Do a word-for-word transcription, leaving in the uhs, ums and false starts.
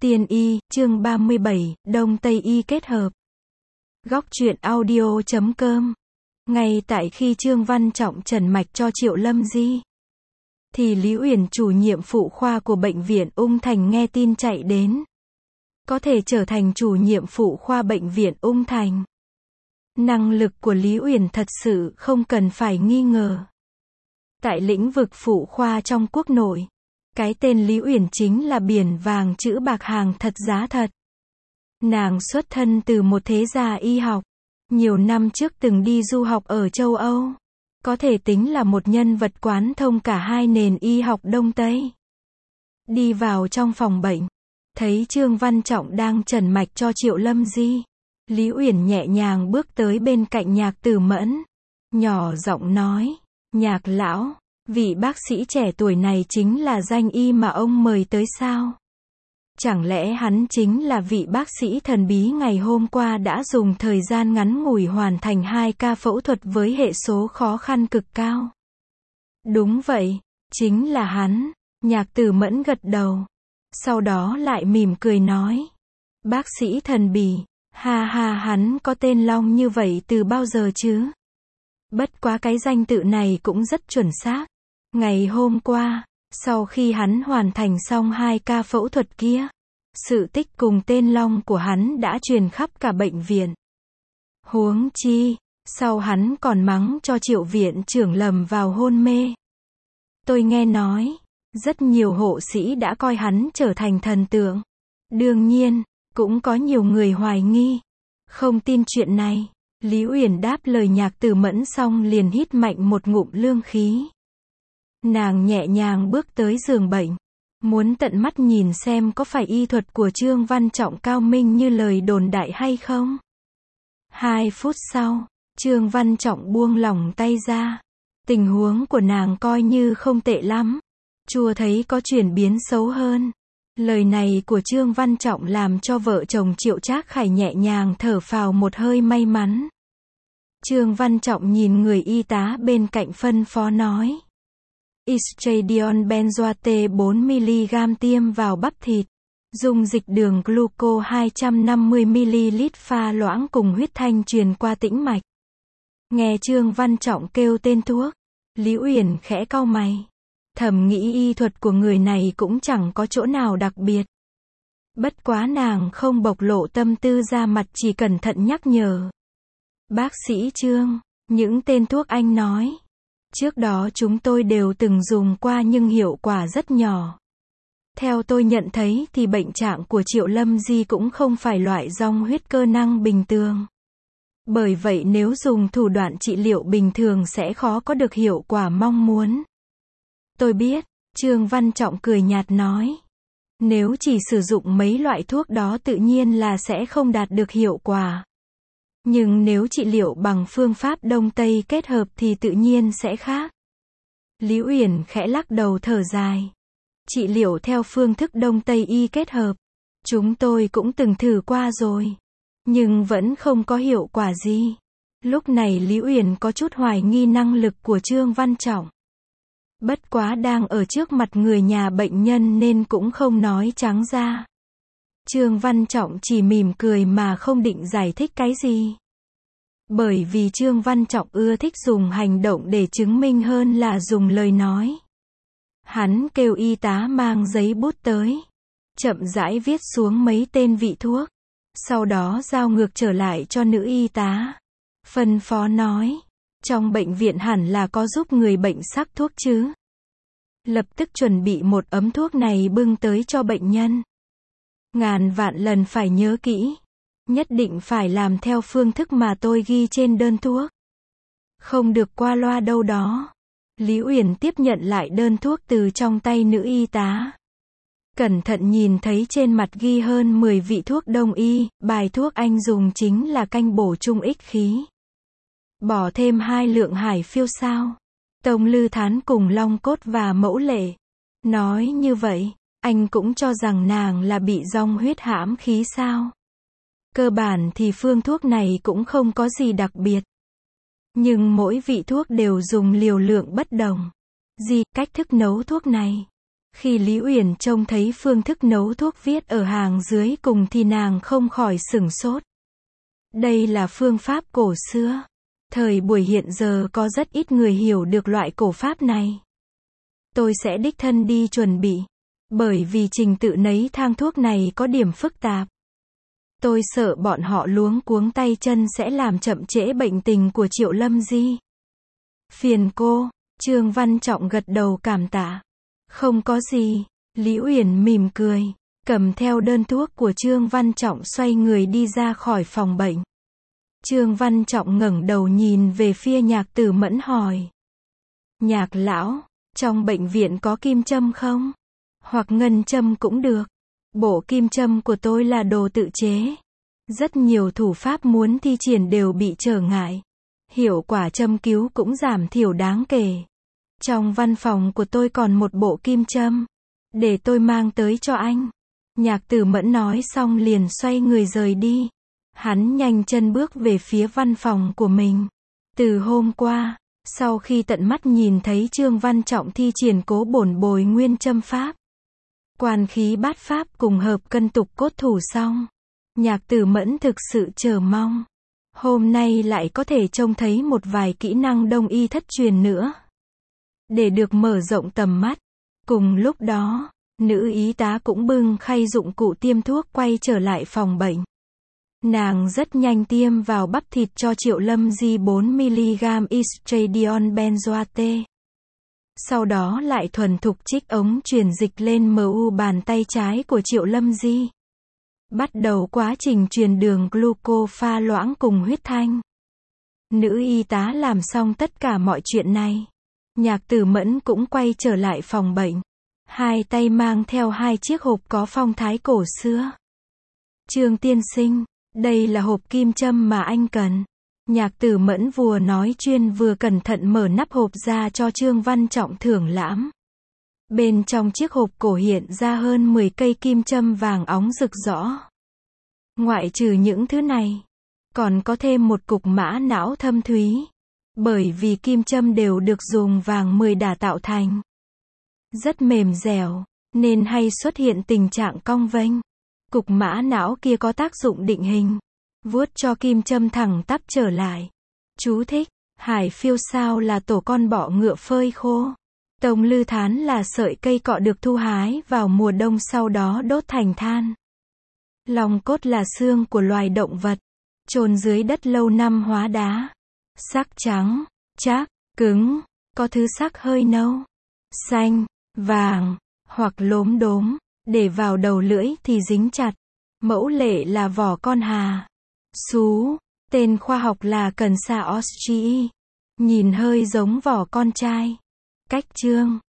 Tiên y, chương ba mươi bảy, Đông Tây y kết hợp. Góc truyện audio chấm com. Ngay tại khi Trương Văn Trọng trần mạch cho Triệu Lâm Di, thì Lý Uyển, chủ nhiệm phụ khoa của bệnh viện Ung Thành nghe tin chạy đến. Có thể trở thành chủ nhiệm phụ khoa bệnh viện Ung Thành. Năng lực của Lý Uyển thật sự không cần phải nghi ngờ. Tại lĩnh vực phụ khoa trong quốc nội, cái tên Lý Uyển chính là biển vàng chữ bạc, hàng thật giá thật. Nàng xuất thân từ một thế gia y học, nhiều năm trước từng đi du học ở châu Âu. Có thể tính là một nhân vật quán thông cả hai nền y học Đông Tây. Đi vào trong phòng bệnh, thấy Trương Văn Trọng đang trần mạch cho Triệu Lâm Di. Lý Uyển nhẹ nhàng bước tới bên cạnh Nhạc Tử Mẫn, nhỏ giọng nói, Nhạc lão, vị bác sĩ trẻ tuổi này chính là danh y mà ông mời tới sao? Chẳng lẽ hắn chính là vị bác sĩ thần bí ngày hôm qua đã dùng thời gian ngắn ngủi hoàn thành hai ca phẫu thuật với hệ số khó khăn cực cao? Đúng vậy, chính là hắn. Nhạc Tử Mẫn gật đầu. Sau đó lại mỉm cười nói, bác sĩ thần bí, ha ha, hắn có tên Long như vậy từ bao giờ chứ? Bất quá cái danh tự này cũng rất chuẩn xác. Ngày hôm qua, sau khi hắn hoàn thành xong hai ca phẫu thuật kia, sự tích cùng tên Long của hắn đã truyền khắp cả bệnh viện. Huống chi, sau hắn còn mắng cho Triệu viện trưởng lầm vào hôn mê. Tôi nghe nói, rất nhiều hộ sĩ đã coi hắn trở thành thần tượng. Đương nhiên, cũng có nhiều người hoài nghi, không tin chuyện này. Lý Uyển đáp lời Nhạc Tử Mẫn xong liền hít mạnh một ngụm lương khí. Nàng nhẹ nhàng bước tới giường bệnh, muốn tận mắt nhìn xem có phải y thuật của Trương Văn Trọng cao minh như lời đồn đại hay không. Hai phút sau, Trương Văn Trọng buông lỏng tay ra. Tình huống của nàng coi như không tệ lắm. Chua thấy có chuyển biến xấu hơn. Lời này của Trương Văn Trọng làm cho vợ chồng Triệu Trác Khải nhẹ nhàng thở phào một hơi may mắn. Trương Văn Trọng nhìn người y tá bên cạnh phân phó nói, Estradiol benzoate bốn mi-li-gam tiêm vào bắp thịt, dùng dịch đường gluco hai trăm năm mươi mi-li-lít pha loãng cùng huyết thanh truyền qua tĩnh mạch. Nghe Trương Văn Trọng kêu tên thuốc, Lý Uyển khẽ cau mày. Thầm nghĩ y thuật của người này cũng chẳng có chỗ nào đặc biệt. Bất quá nàng không bộc lộ tâm tư ra mặt, chỉ cẩn thận nhắc nhở. Bác sĩ Trương, những tên thuốc anh nói, trước đó chúng tôi đều từng dùng qua nhưng hiệu quả rất nhỏ. Theo tôi nhận thấy thì bệnh trạng của Triệu Lâm Di cũng không phải loại dòng huyết cơ năng bình thường. Bởi vậy nếu dùng thủ đoạn trị liệu bình thường sẽ khó có được hiệu quả mong muốn. Tôi biết, Trương Văn Trọng cười nhạt nói. Nếu chỉ sử dụng mấy loại thuốc đó tự nhiên là sẽ không đạt được hiệu quả. Nhưng nếu trị liệu bằng phương pháp Đông Tây kết hợp thì tự nhiên sẽ khác. Lý Uyển khẽ lắc đầu thở dài. Trị liệu theo phương thức Đông Tây y kết hợp, chúng tôi cũng từng thử qua rồi. Nhưng vẫn không có hiệu quả gì. Lúc này Lý Uyển có chút hoài nghi năng lực của Trương Văn Trọng. Bất quá đang ở trước mặt người nhà bệnh nhân nên cũng không nói trắng ra. Trương Văn Trọng chỉ mỉm cười mà không định giải thích cái gì. Bởi vì Trương Văn Trọng ưa thích dùng hành động để chứng minh hơn là dùng lời nói. Hắn kêu y tá mang giấy bút tới, chậm rãi viết xuống mấy tên vị thuốc. Sau đó giao ngược trở lại cho nữ y tá. Phân phó nói, trong bệnh viện hẳn là có giúp người bệnh sắc thuốc chứ. Lập tức chuẩn bị một ấm thuốc này bưng tới cho bệnh nhân. Ngàn vạn lần phải nhớ kỹ. Nhất định phải làm theo phương thức mà tôi ghi trên đơn thuốc. Không được qua loa đâu đó. Lý Uyển tiếp nhận lại đơn thuốc từ trong tay nữ y tá. Cẩn thận nhìn thấy trên mặt ghi hơn mười vị thuốc Đông y, bài thuốc anh dùng chính là canh bổ trung ích khí. Bỏ thêm hai lượng hải phiêu sao, Tông Lư Thán cùng Long Cốt và Mẫu Lệ. Nói như vậy, anh cũng cho rằng nàng là bị dòng huyết hãm khí sao? Cơ bản thì phương thuốc này cũng không có gì đặc biệt. Nhưng mỗi vị thuốc đều dùng liều lượng bất đồng. Gì, cách thức nấu thuốc này? Khi Lý Uyển trông thấy phương thức nấu thuốc viết ở hàng dưới cùng thì nàng không khỏi sửng sốt. Đây là phương pháp cổ xưa. Thời buổi hiện giờ có rất ít người hiểu được loại cổ pháp này. Tôi sẽ đích thân đi chuẩn bị. Bởi vì trình tự nấy thang thuốc này có điểm phức tạp. Tôi sợ bọn họ luống cuống tay chân sẽ làm chậm trễ bệnh tình của Triệu Lâm Di. Phiền cô, Trương Văn Trọng gật đầu cảm tạ. Không có gì, Lý Uyển mỉm cười, cầm theo đơn thuốc của Trương Văn Trọng xoay người đi ra khỏi phòng bệnh. Trương Văn Trọng ngẩng đầu nhìn về phía Nhạc Tử Mẫn hỏi. Nhạc lão, trong bệnh viện có kim châm không? Hoặc ngân châm cũng được. Bộ kim châm của tôi là đồ tự chế. Rất nhiều thủ pháp muốn thi triển đều bị trở ngại. Hiệu quả châm cứu cũng giảm thiểu đáng kể. Trong văn phòng của tôi còn một bộ kim châm. Để tôi mang tới cho anh. Nhạc Tử Mẫn nói xong liền xoay người rời đi. Hắn nhanh chân bước về phía văn phòng của mình. Từ hôm qua, sau khi tận mắt nhìn thấy Trương Văn Trọng thi triển Cố Bổn Bồi Nguyên châm pháp, Quan Khí Bát pháp cùng hợp cân tục cốt thủ xong, Nhạc Tử Mẫn thực sự chờ mong. Hôm nay lại có thể trông thấy một vài kỹ năng đông y thất truyền nữa. Để được mở rộng tầm mắt. Cùng lúc đó, nữ y tá cũng bưng khay dụng cụ tiêm thuốc quay trở lại phòng bệnh. Nàng rất nhanh tiêm vào bắp thịt cho Triệu Lâm Di bốn mi-li-gam Estradiol benzoate. Sau đó lại thuần thục trích ống truyền dịch lên em u bàn tay trái của Triệu Lâm Di. Bắt đầu quá trình truyền đường gluco pha loãng cùng huyết thanh. Nữ y tá làm xong tất cả mọi chuyện này. Nhạc Tử Mẫn cũng quay trở lại phòng bệnh. Hai tay mang theo hai chiếc hộp có phong thái cổ xưa. Trương tiên sinh, đây là hộp kim châm mà anh cần. Nhạc Tử Mẫn vừa nói chuyên vừa cẩn thận mở nắp hộp ra cho Trương Văn Trọng thưởng lãm. Bên trong chiếc hộp cổ hiện ra hơn mười cây kim châm vàng óng rực rõ. Ngoại trừ những thứ này, còn có thêm một cục mã não thâm thúy. Bởi vì kim châm đều được dùng vàng mười đả tạo thành. Rất mềm dẻo, nên hay xuất hiện tình trạng cong vênh. Cục mã não kia có tác dụng định hình, vuốt cho kim châm thẳng tắp trở lại. Chú thích: Hải phiêu sao là tổ con bọ ngựa phơi khô. Tông lư thán là sợi cây cọ được thu hái vào mùa đông sau đó đốt thành than. Long cốt là xương của loài động vật, chôn dưới đất lâu năm hóa đá. Sắc trắng, chắc, cứng, có thứ sắc hơi nâu, xanh, vàng, hoặc lốm đốm, để vào đầu lưỡi thì dính chặt. Mẫu lệ là vỏ con hà. Sú, tên khoa học là Cần sa ostrii. Nhìn hơi giống vỏ con trai. Cách chương